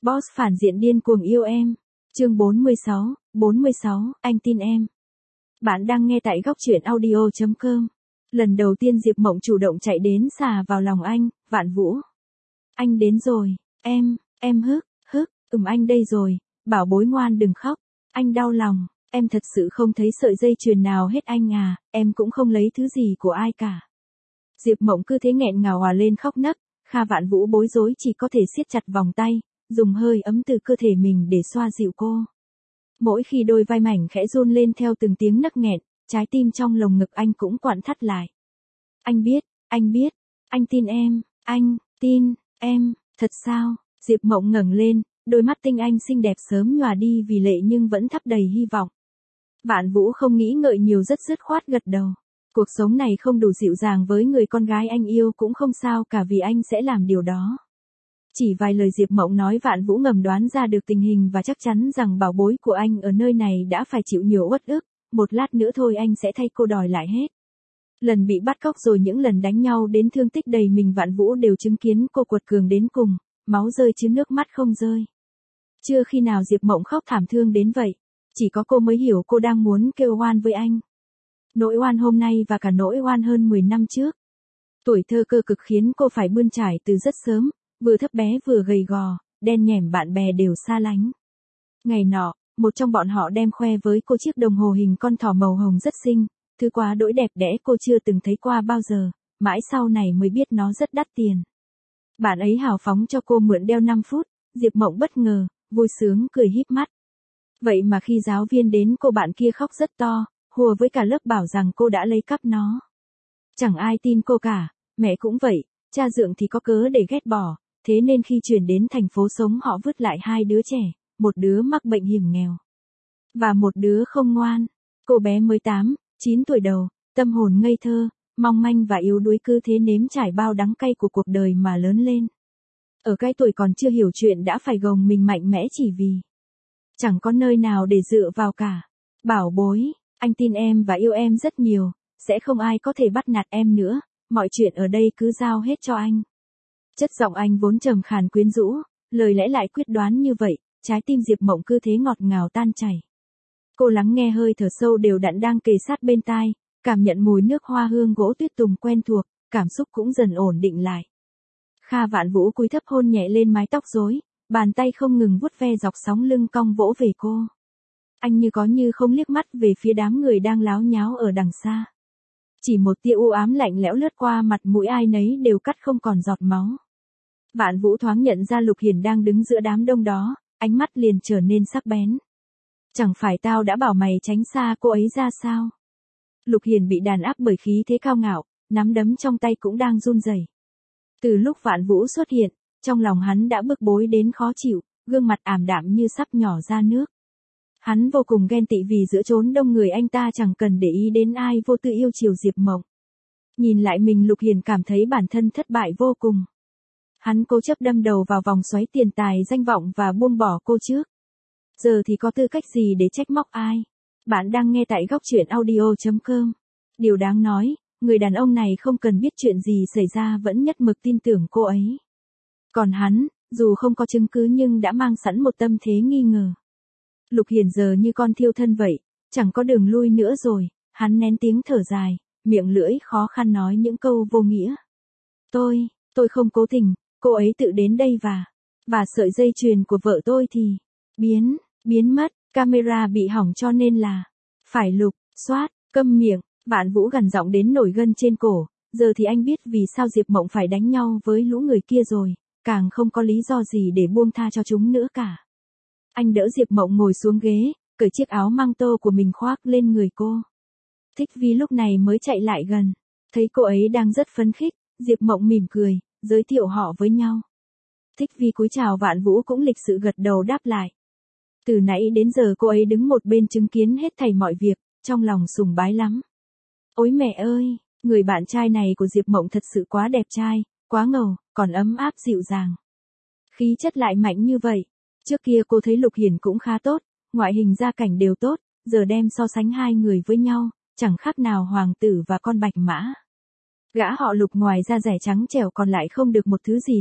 Boss phản diện điên cuồng yêu em. Chương 46, anh tin em. Bạn đang nghe tại góc truyện audio.com. Lần đầu tiên Diệp Mộng chủ động chạy đến xà vào lòng anh, Vạn Vũ. Anh đến rồi, em anh đây rồi, bảo bối ngoan đừng khóc, anh đau lòng, em thật sự không thấy sợi dây chuyền nào hết anh à, em cũng không lấy thứ gì của ai cả. Diệp Mộng cứ thế nghẹn ngào hòa lên khóc nấc, Kha Vạn Vũ bối rối chỉ có thể siết chặt vòng tay, dùng hơi ấm từ cơ thể mình để xoa dịu cô. Mỗi khi đôi vai mảnh khẽ run lên theo từng tiếng nấc nghẹn, trái tim trong lồng ngực anh cũng quặn thắt lại. Anh biết, anh tin em, anh tin em, thật sao? Diệp Mộng ngẩng lên, đôi mắt tinh anh xinh đẹp sớm nhòa đi vì lệ nhưng vẫn thắp đầy hy vọng. Vạn Vũ không nghĩ ngợi nhiều rất dứt khoát gật đầu. Cuộc sống này không đủ dịu dàng với người con gái anh yêu cũng không sao cả vì anh sẽ làm điều đó. Chỉ vài lời Diệp Mộng nói Vạn Vũ ngầm đoán ra được tình hình và chắc chắn rằng bảo bối của anh ở nơi này đã phải chịu nhiều uất ức, một lát nữa thôi anh sẽ thay cô đòi lại hết. Lần bị bắt cóc rồi những lần đánh nhau đến thương tích đầy mình Vạn Vũ đều chứng kiến cô quật cường đến cùng, máu rơi chứ nước mắt không rơi. Chưa khi nào Diệp Mộng khóc thảm thương đến vậy, chỉ có cô mới hiểu cô đang muốn kêu oan với anh. Nỗi oan hôm nay và cả nỗi oan hơn 10 năm trước. Tuổi thơ cơ cực khiến cô phải bươn trải từ rất sớm, vừa thấp bé vừa gầy gò, đen nhẻm bạn bè đều xa lánh. Ngày nọ, một trong bọn họ đem khoe với cô chiếc đồng hồ hình con thỏ màu hồng rất xinh, thứ quá đỗi đẹp đẽ cô chưa từng thấy qua bao giờ, mãi sau này mới biết nó rất đắt tiền. Bạn ấy hào phóng cho cô mượn đeo 5 phút, Diệp Mộng bất ngờ, vui sướng cười híp mắt. Vậy mà khi giáo viên đến cô bạn kia khóc rất to, hùa với cả lớp bảo rằng cô đã lấy cắp nó. Chẳng ai tin cô cả, mẹ cũng vậy, cha dượng thì có cớ để ghét bỏ, thế nên khi chuyển đến thành phố sống họ vứt lại 2 đứa trẻ, một đứa mắc bệnh hiểm nghèo, và một đứa không ngoan. Cô bé mới 8, 9 tuổi đầu, tâm hồn ngây thơ, mong manh và yếu đuối cứ thế nếm trải bao đắng cay của cuộc đời mà lớn lên. Ở cái tuổi còn chưa hiểu chuyện đã phải gồng mình mạnh mẽ chỉ vì chẳng có nơi nào để dựa vào cả. Bảo bối, anh tin em và yêu em rất nhiều, sẽ không ai có thể bắt nạt em nữa, mọi chuyện ở đây cứ giao hết cho anh. Chất giọng anh vốn trầm khàn quyến rũ, lời lẽ lại quyết đoán như vậy, trái tim Diệp Mộng cứ thế ngọt ngào tan chảy. Cô lắng nghe hơi thở sâu đều đặn đang kề sát bên tai, cảm nhận mùi nước hoa hương gỗ tuyết tùng quen thuộc, cảm xúc cũng dần ổn định lại. Kha Vạn Vũ cúi thấp hôn nhẹ lên mái tóc rối, bàn tay không ngừng vuốt ve dọc sóng lưng cong vỗ về cô. Anh như có như không liếc mắt về phía đám người đang láo nháo ở đằng xa. Chỉ một tia u ám lạnh lẽo lướt qua mặt mũi ai nấy đều cắt không còn giọt máu. Vạn Vũ thoáng nhận ra Lục Hiền đang đứng giữa đám đông đó, ánh mắt liền trở nên sắc bén. Chẳng phải tao đã bảo mày tránh xa cô ấy ra sao? Lục Hiền bị đàn áp bởi khí thế cao ngạo, nắm đấm trong tay cũng đang run rẩy. Từ lúc Vạn Vũ xuất hiện, trong lòng hắn đã bức bối đến khó chịu, gương mặt ảm đạm như sắp nhỏ ra nước. Hắn vô cùng ghen tị vì giữa chốn đông người anh ta chẳng cần để ý đến ai vô tư yêu chiều Diệp Mộng. Nhìn lại mình Lục Hiền cảm thấy bản thân thất bại vô cùng. Hắn cố chấp đâm đầu vào vòng xoáy tiền tài danh vọng và buông bỏ cô trước. Giờ thì có tư cách gì để trách móc ai? Bạn đang nghe tại góc truyện audio.com. Điều đáng nói, người đàn ông này không cần biết chuyện gì xảy ra vẫn nhất mực tin tưởng cô ấy. Còn hắn, dù không có chứng cứ nhưng đã mang sẵn một tâm thế nghi ngờ. Lục Hiền giờ như con thiêu thân vậy, chẳng có đường lui nữa rồi, hắn nén tiếng thở dài, miệng lưỡi khó khăn nói những câu vô nghĩa. Tôi không cố tình, cô ấy tự đến đây và sợi dây chuyền của vợ tôi thì biến mất, camera bị hỏng cho nên là phải lục, soát, câm miệng. Vạn Vũ gằn giọng đến nổi gân trên cổ, giờ thì anh biết vì sao Diệp Mộng phải đánh nhau với lũ người kia rồi, càng không có lý do gì để buông tha cho chúng nữa cả. Anh đỡ Diệp Mộng ngồi xuống ghế, cởi chiếc áo măng tô của mình khoác lên người cô. Thích Vi lúc này mới chạy lại gần, thấy cô ấy đang rất phấn khích, Diệp Mộng mỉm cười, giới thiệu họ với nhau. Thích Vi cúi chào Vạn Vũ cũng lịch sự gật đầu đáp lại. Từ nãy đến giờ cô ấy đứng một bên chứng kiến hết thảy mọi việc, trong lòng sùng bái lắm. Ôi mẹ ơi, người bạn trai này của Diệp Mộng thật sự quá đẹp trai, quá ngầu, còn ấm áp dịu dàng. Khí chất lại mạnh như vậy. Trước kia cô thấy Lục Hiền cũng khá tốt, ngoại hình gia cảnh đều tốt, giờ đem so sánh hai người với nhau, chẳng khác nào hoàng tử và con bạch mã. Gã họ Lục ngoài da rẻ trắng trẻo còn lại không được một thứ gì hết,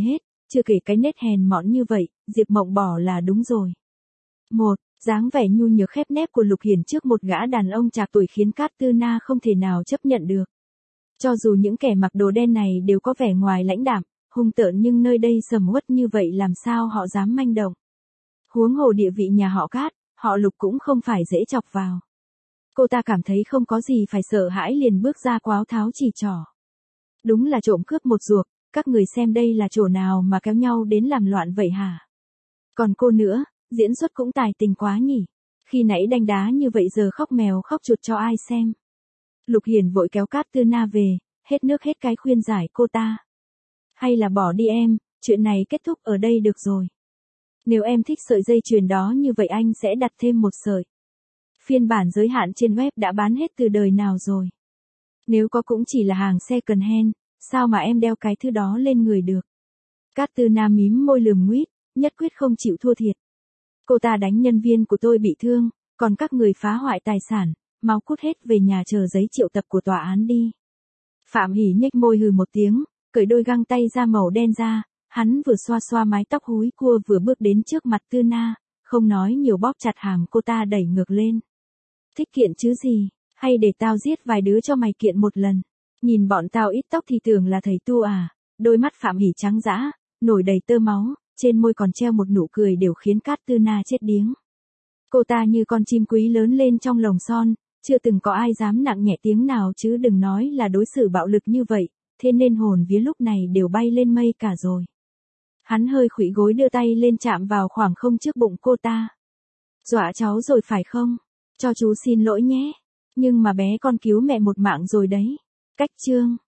chưa kể cái nết hèn mọn như vậy, Diệp Mộng bỏ là đúng rồi. Dáng vẻ nhu nhược khép nép của Lục Hiển trước một gã đàn ông trạc tuổi khiến Cát Tư Na không thể nào chấp nhận được. Cho dù những kẻ mặc đồ đen này đều có vẻ ngoài lãnh đạm, hung tợn nhưng nơi đây sầm uất như vậy làm sao họ dám manh động. Huống hồ địa vị nhà họ Cát, họ Lục cũng không phải dễ chọc vào. Cô ta cảm thấy không có gì phải sợ hãi liền bước ra quáo tháo chỉ trỏ. Đúng là trộm cướp một ruột, các người xem đây là chỗ nào mà kéo nhau đến làm loạn vậy hả? Còn cô nữa, diễn xuất cũng tài tình quá nhỉ. Khi nãy đánh đá như vậy giờ khóc mèo khóc chuột cho ai xem. Lục Hiển vội kéo Cát Tư Na về, hết nước hết cái khuyên giải cô ta. Hay là bỏ đi em, chuyện này kết thúc ở đây được rồi. Nếu em thích sợi dây chuyền đó như vậy anh sẽ đặt thêm một sợi. Phiên bản giới hạn trên web đã bán hết từ đời nào rồi. Nếu có cũng chỉ là hàng second hand, sao mà em đeo cái thứ đó lên người được. Cát Tư Na mím môi lườm nguýt, nhất quyết không chịu thua thiệt. Cô ta đánh nhân viên của tôi bị thương, còn các người phá hoại tài sản, mau cút hết về nhà chờ giấy triệu tập của tòa án đi. Phạm Hỷ nhếch môi hừ một tiếng, cởi đôi găng tay da màu đen ra, hắn vừa xoa xoa mái tóc húi cua vừa bước đến trước mặt Tư Na, không nói nhiều bóp chặt hàm cô ta đẩy ngược lên. Thích kiện chứ gì, hay để tao giết vài đứa cho mày kiện một lần. Nhìn bọn tao ít tóc thì tưởng là thầy tu à. Đôi mắt Phạm Hỷ trắng dã, nổi đầy tơ máu, trên môi còn treo một nụ cười đều khiến Cát Tư Na chết điếng. Cô ta như con chim quý lớn lên trong lồng son, chưa từng có ai dám nặng nhẹ tiếng nào chứ đừng nói là đối xử bạo lực như vậy, thế nên hồn vía lúc này đều bay lên mây cả rồi. Hắn hơi khuỵu gối đưa tay lên chạm vào khoảng không trước bụng cô ta. Dọa cháu rồi phải không? Cho chú xin lỗi nhé. Nhưng mà bé con cứu mẹ một mạng rồi đấy. Cách chương